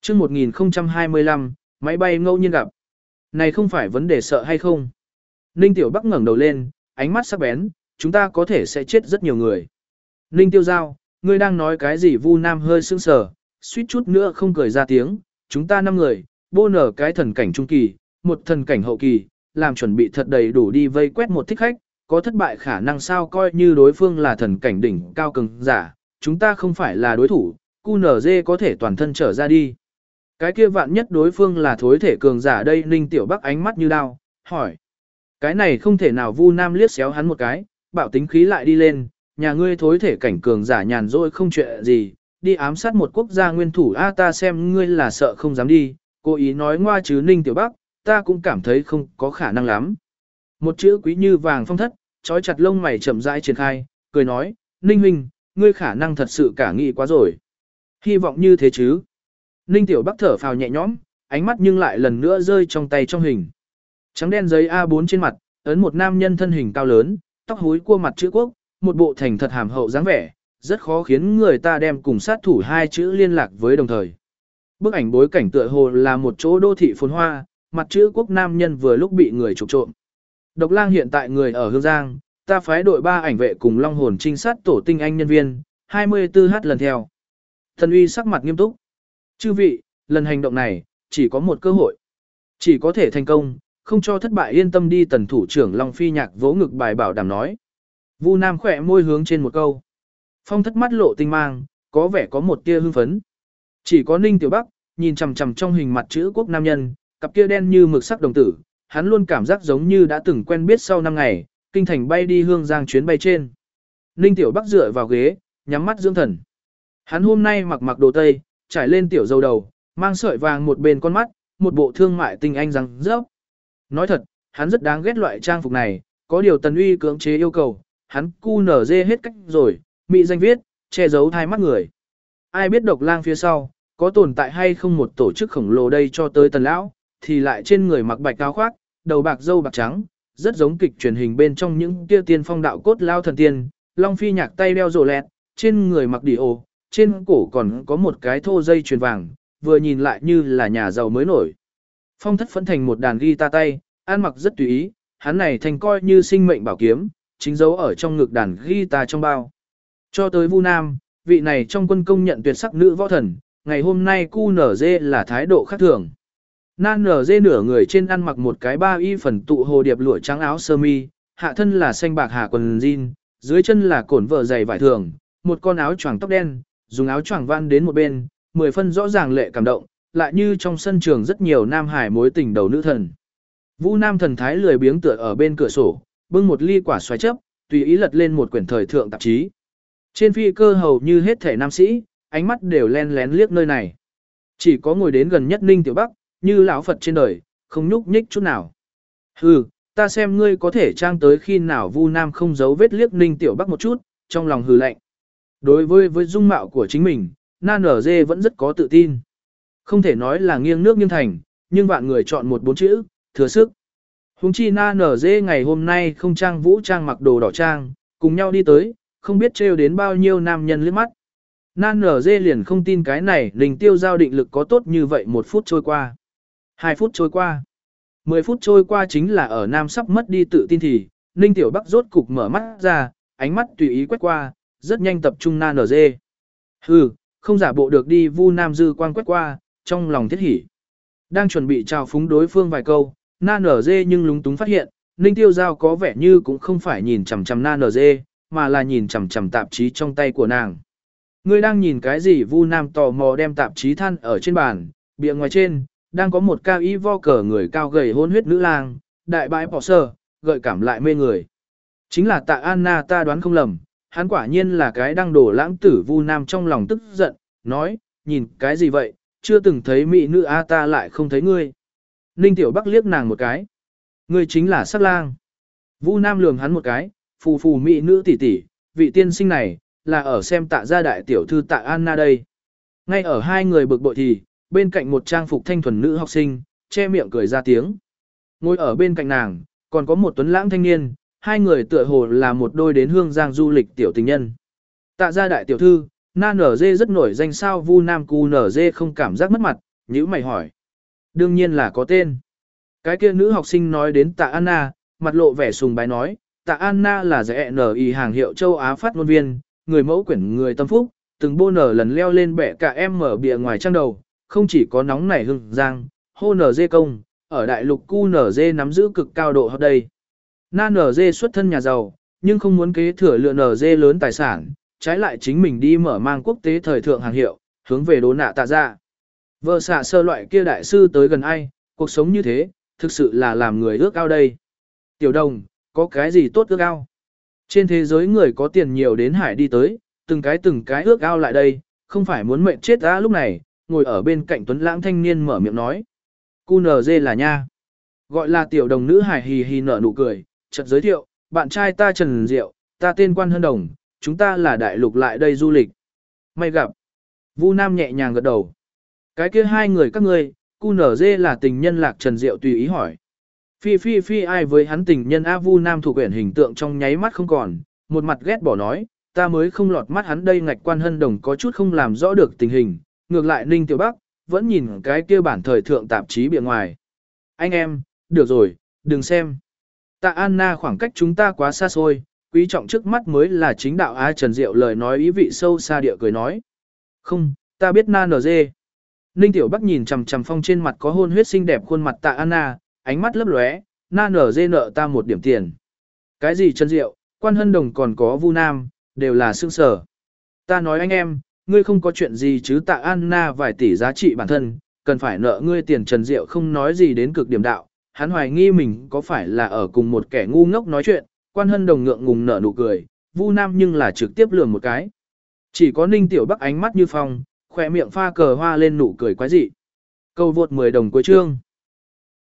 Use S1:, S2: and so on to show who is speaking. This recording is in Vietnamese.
S1: Chương 1025, máy bay ngẫu nhiên gặp. Này không phải vấn đề sợ hay không? Ninh Tiểu Bắc ngẩng đầu lên, ánh mắt sắc bén, chúng ta có thể sẽ chết rất nhiều người. Ninh Tiêu Giao, ngươi đang nói cái gì? Vu Nam hơi sững sờ, suýt chút nữa không cười ra tiếng, chúng ta 5 người, bô nở cái thần cảnh trung kỳ, một thần cảnh hậu kỳ, làm chuẩn bị thật đầy đủ đi vây quét một thích khách, có thất bại khả năng sao? Coi như đối phương là thần cảnh đỉnh cao cường giả, chúng ta không phải là đối thủ, QNZ có thể toàn thân trở ra đi. Cái kia vạn nhất đối phương là thối thể cường giả đây. Ninh Tiểu Bắc ánh mắt như đao, hỏi. Cái này không thể nào. Vu Nam liếc xéo hắn một cái, bạo tính khí lại đi lên, nhà ngươi thối thể cảnh cường giả nhàn rỗi không chuyện gì, đi ám sát một quốc gia nguyên thủ a ta xem ngươi là sợ không dám đi, cố ý nói ngoa chứ. Ninh Tiểu Bắc, ta cũng cảm thấy không có khả năng lắm. Một chữ quý như vàng phong thất, trói chặt lông mày chậm rãi triển khai, cười nói, Ninh huynh, ngươi khả năng thật sự cả nghĩ quá rồi. Hy vọng như thế chứ. Ninh Tiểu Bắc thở phào nhẹ nhõm, ánh mắt nhưng lại lần nữa rơi trong tay trong hình. Trắng đen giấy A4 trên mặt, ấn một nam nhân thân hình cao lớn, tóc húi cua mặt chữ quốc, một bộ thành thật hàm hậu dáng vẻ, rất khó khiến người ta đem cùng sát thủ hai chữ liên lạc với đồng thời. Bức ảnh bối cảnh tựa hồ là một chỗ đô thị phồn hoa, mặt chữ quốc nam nhân vừa lúc bị người trục trộm. Độc Lang hiện tại người ở Hương Giang, ta phái đội 3 ảnh vệ cùng Long Hồn trinh sát tổ tinh anh nhân viên, 24h lần theo. Thần uy sắc mặt nghiêm túc. Chư vị, lần hành động này, chỉ có một cơ hội. Chỉ có thể thành công, không cho thất bại yên tâm đi. Tần thủ trưởng Long Phi Nhạc vỗ ngực bài bảo đảm nói. Vu Nam khỏe môi hướng trên một câu. Phong thất mắt lộ tinh mang, có vẻ có một tia hưng phấn. Chỉ có Ninh Tiểu Bắc, nhìn chằm chằm trong hình mặt chữ quốc nam nhân, cặp kia đen như mực sắc đồng tử, hắn luôn cảm giác giống như đã từng quen biết. Sau 5 ngày, kinh thành bay đi Hương Giang chuyến bay trên. Ninh Tiểu Bắc dựa vào ghế, nhắm mắt dưỡng thần. Hắn hôm nay mặc đồ tây, trải lên tiểu dâu đầu, mang sợi vàng một bên con mắt, một bộ thương mại tinh anh răng rớp. Nói thật, hắn rất đáng ghét loại trang phục này, có điều Tần Uy cưỡng chế yêu cầu, hắn QNZ hết cách rồi, mỹ danh viết, che giấu hai mắt người. Ai biết Độc Lang phía sau, có tồn tại hay không một tổ chức khổng lồ đây cho tới Tần Lão, thì lại trên người mặc bạch áo khoác, đầu bạc râu bạc trắng, rất giống kịch truyền hình bên trong những kia tiên phong đạo cốt lao thần tiên. Long Phi Nhạc tay đeo rổ lẹt, trên người mặc đi ô, trên cổ còn có một cái thô dây chuyền vàng, vừa nhìn lại như là nhà giàu mới nổi. Phong thất phẫn thành một đàn guitar tay, ăn mặc rất tùy ý, hắn này thành coi như sinh mệnh bảo kiếm, chính dấu ở trong ngực đàn guitar trong bao. Cho tới Vu Nam, vị này trong quân công nhận tuyệt sắc nữ võ thần, ngày hôm nay QNZ là thái độ khác thường. NZ nửa người trên ăn mặc một cái ba y phần tụ hồ điệp lụa trắng áo sơ mi, hạ thân là xanh bạc hà quần jean, dưới chân là cổn vợ giày vải thường, một con áo choàng tóc đen, dùng áo choàng van đến một bên, 10 phân rõ ràng lệ cảm động, lại như trong sân trường rất nhiều nam hải mối tình đầu nữ thần. Vu Nam thần thái lười biếng tựa ở bên cửa sổ, bưng một ly quả xoài chấp, tùy ý lật lên một quyển thời thượng tạp chí. Trên phi cơ hầu như hết thể nam sĩ, ánh mắt đều len lén liếc nơi này. Chỉ có ngồi đến gần nhất Ninh Tiểu Bắc, như lão Phật trên đời, không nhúc nhích chút nào. Hừ, ta xem ngươi có thể trang tới khi nào. Vu Nam không giấu vết liếc Ninh Tiểu Bắc một chút, trong lòng hừ lạnh. Đối với dung mạo của chính mình, NZ vẫn rất có tự tin. Không thể nói là nghiêng nước nghiêng thành, nhưng vạn người chọn một 4 chữ, thừa sức. Huống chi NZ ngày hôm nay không trang vũ trang mặc đồ đỏ trang, cùng nhau đi tới, không biết trêu đến bao nhiêu nam nhân liếc mắt. NZ liền không tin cái này. Linh Tiêu Giao định lực có tốt như vậy. 1 phút trôi qua, 2 phút trôi qua, 10 phút trôi qua, chính là ở Nam sắp mất đi tự tin thì, Ninh Tiểu Bắc rốt cục mở mắt ra, ánh mắt tùy ý quét qua, rất nhanh tập trung NZ. Hừ, không giả bộ được đi. Vu Nam dư quang quét qua, trong lòng thiết hỉ. Đang chuẩn bị chào phúng đối phương vài câu, NZ nhưng lúng túng phát hiện, Ninh Tiêu Giao có vẻ như cũng không phải nhìn chằm chằm NZ, mà là nhìn chằm chằm tạp chí trong tay của nàng. Ngươi đang nhìn cái gì? Vu Nam tò mò đem tạp chí than ở trên bàn, bìa ngoài trên, đang có một cao y vo cờ người cao gầy hôn huyết nữ lang, đại bãi bỏ sơ, gợi cảm lại mê người. Chính là Tạ Anna, ta đoán không lầm, hắn quả nhiên là cái đăng đổ lãng tử. Vu Nam trong lòng tức giận, nói, nhìn cái gì vậy, chưa từng thấy mỹ nữ a ta lại không thấy ngươi. Ninh Tiểu Bắc liếc nàng một cái. Ngươi chính là sắc lang. Vu Nam lườm hắn một cái, phù phù mỹ nữ tỷ tỷ, vị tiên sinh này, là ở xem Tạ gia đại tiểu thư Tạ Anna đây. Ngay ở hai người bực bội thì, bên cạnh một trang phục thanh thuần nữ học sinh, che miệng cười ra tiếng. Ngồi ở bên cạnh nàng, còn có một tuấn lãng thanh niên, hai người tựa hồ là một đôi đến Hương Giang du lịch tiểu tình nhân. Tạ gia đại tiểu thư, NZ rất nổi danh sao? Vu Nam QNZ không cảm giác mất mặt, Nhữ mày hỏi. Đương nhiên là có tên. Cái kia nữ học sinh nói đến Tạ Anna, mặt lộ vẻ sùng bái nói, Tạ Anna là giải NI hàng hiệu châu Á phát ngôn viên, người mẫu quyển người tâm phúc, từng bô nở lần leo lên bẻ cả em mở bìa ngoài trang đầu, không chỉ có nóng nảy hưng giang, hô nở dê công, ở đại lục cu nở dê nắm giữ cực cao độ hot đây. Na nở dê xuất thân nhà giàu, nhưng không muốn kế thừa lựa nở dê lớn tài sản, trái lại chính mình đi mở mang quốc tế thời thượng hàng hiệu, hướng về đố nạ tạ ra. Vợ xạ sơ loại kia đại sư tới gần ai, cuộc sống như thế, thực sự là làm người ước ao đây. Tiểu đồng, có cái gì tốt ước ao? Trên thế giới người có tiền nhiều đến hải đi tới, từng cái ước ao lại đây, không phải muốn mệnh chết ta lúc này, ngồi ở bên cạnh tuấn lãng thanh niên mở miệng nói. Cu nờ dê là nha. Gọi là tiểu đồng nữ hải hì hì nở nụ cười, chợt giới thiệu, bạn trai ta Trần Diệu, ta tên Quan Hân Đồng, chúng ta là đại lục lại đây du lịch. May gặp. Vu Nam nhẹ nhàng gật đầu. Cái kia hai người các ngươi, cu nở dê là tình nhân Lạc Trần Diệu tùy ý hỏi. Phi ai với hắn tình nhân A Vu Nam thủ quyển hình tượng trong nháy mắt không còn, một mặt ghét bỏ nói, ta mới không lọt mắt hắn đây. Ngạch Quan Hân Đồng có chút không làm rõ được tình hình, ngược lại Ninh Tiểu Bắc, vẫn nhìn cái kia bản thời thượng tạp chí bìa ngoài. Anh em, được rồi, đừng xem. Tạ Anna khoảng cách chúng ta quá xa xôi, quý trọng trước mắt mới là chính đạo. A Trần Diệu lời nói ý vị sâu xa địa cười nói. Không, ta biết na nở dê. Ninh Tiểu Bắc nhìn chằm chằm phong trên mặt có hôn huyết xinh đẹp khuôn mặt Tạ Anna, ánh mắt lấp lóe, na nở dê nợ ta một điểm tiền. Cái gì Trần Diệu, Quan Hân Đồng còn có Vu Nam, đều là xương sở. Ta nói anh em, ngươi không có chuyện gì chứ. Tạ Anna vài tỷ giá trị bản thân, cần phải nợ ngươi tiền. Trần Diệu không nói gì đến cực điểm đạo, hắn hoài nghi mình có phải là ở cùng một kẻ ngu ngốc nói chuyện. Quan Hân Đồng ngượng ngùng nở nụ cười, Vu Nam nhưng là trực tiếp lườm một cái. Chỉ có Ninh Tiểu Bắc ánh mắt như phong, khỏe miệng pha cờ hoa lên nụ cười quái dị. Câu vượt 10 đồng cuối chương.